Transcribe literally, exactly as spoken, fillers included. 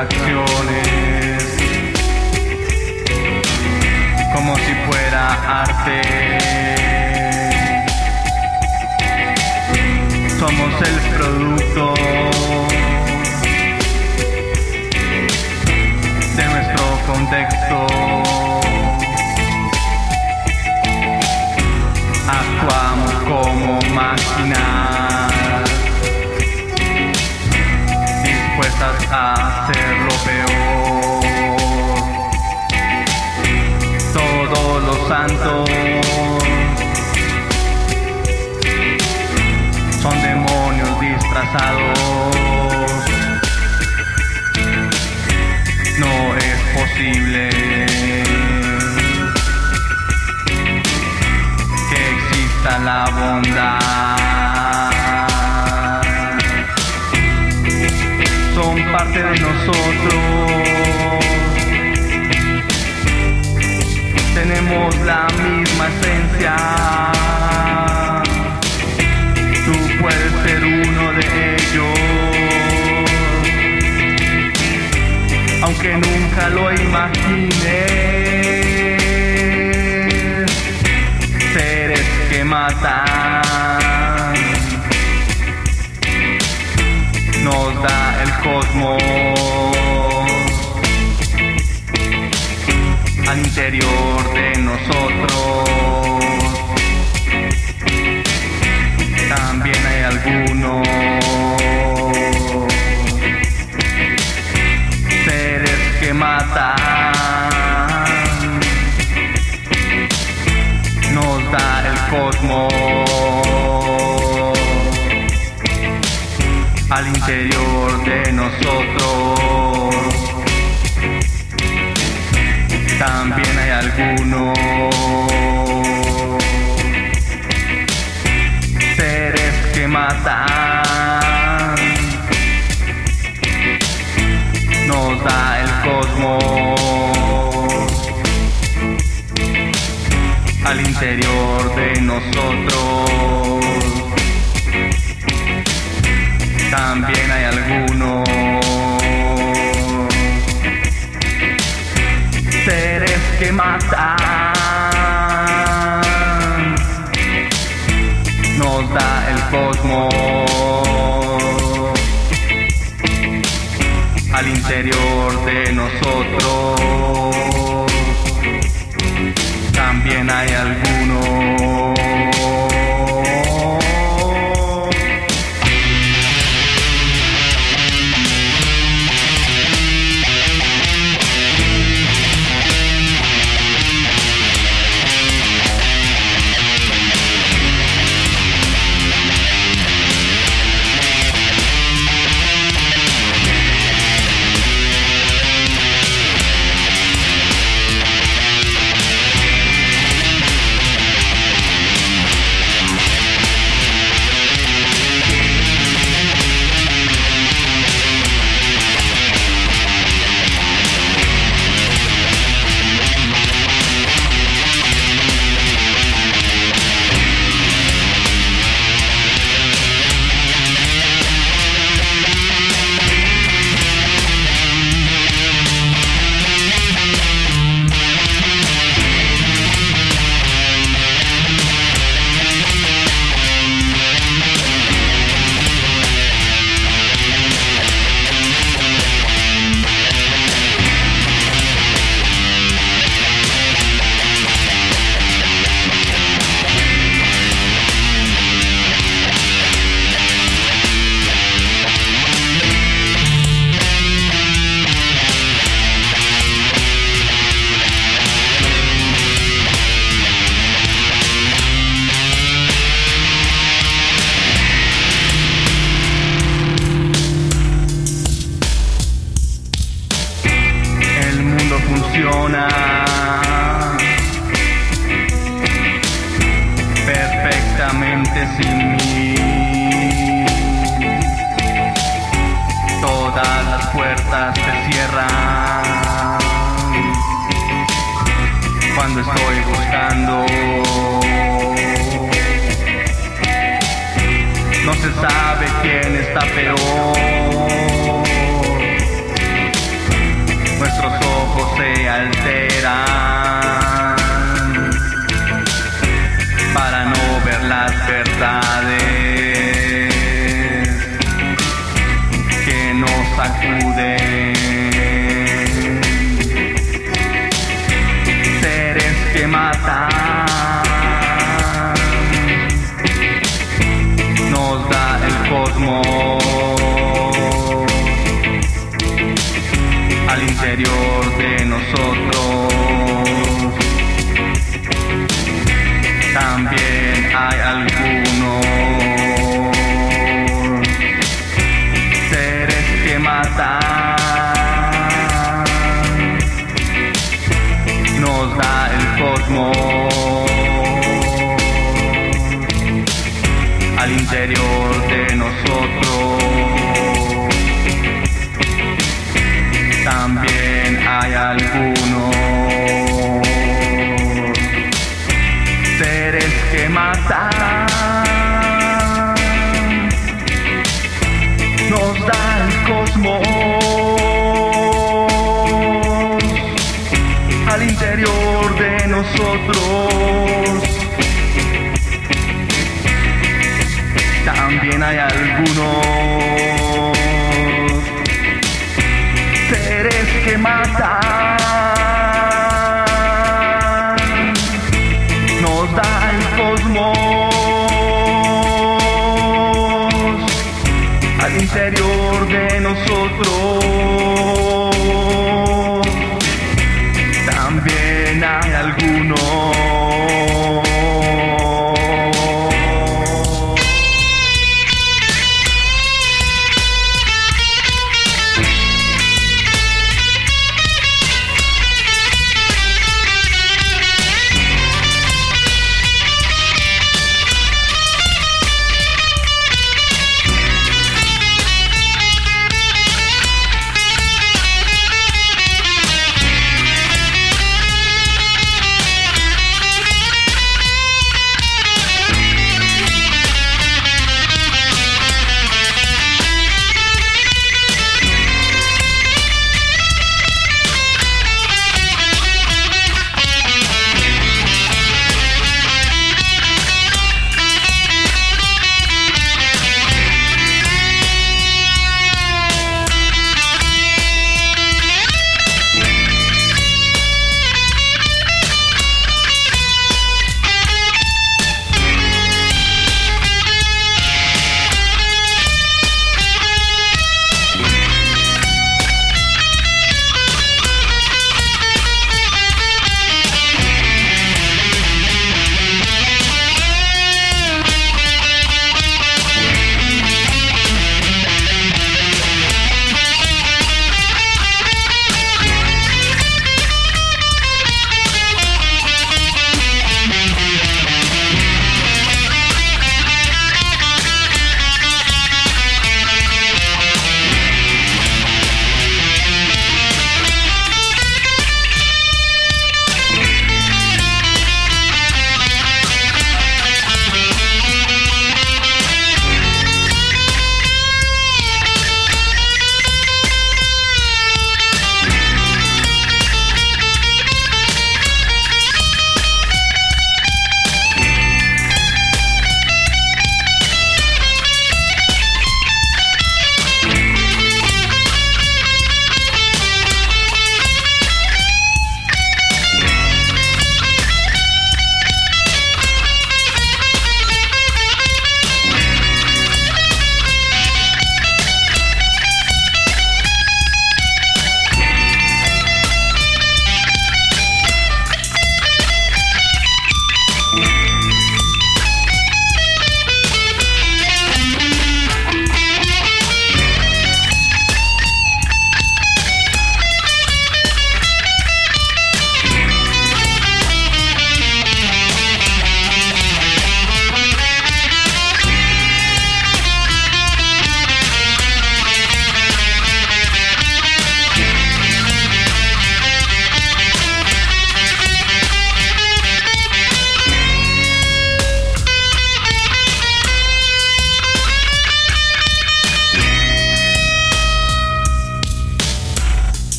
acciones como si fuera arte. Somos el producto de nuestro contexto. Actuamos como máquinas dispuestas a hacer lo peor. Todos los santos son demonios disfrazados. No es posible que exista la bondad. Son parte de nosotros. Tenemos la misma esencia. Tú puedes ser uno de ellos, aunque nunca lo imagines. Seres que matan nos da el cosmos. Al interior de nosotros también hay algunos seres que matan. Nos da el cosmos. Al interior de nosotros también hay algunos seres que matan. Nos da el cosmos. Al interior de nosotros también hay algunos seres que matan. Nos da el cosmos. Al interior de nosotros también hay algunos funciona perfectamente sin mí. Todas las puertas se cierran cuando estoy buscando. No se sabe quién está peor, las verdades que nos sacuden, seres que matan, nos da el cosmos al interior de nosotros. También hay algunos seres que matan, nos da el cosmos al interior de nosotros. También hay algunos seres que matan, nos da el cosmos al interior de nosotros.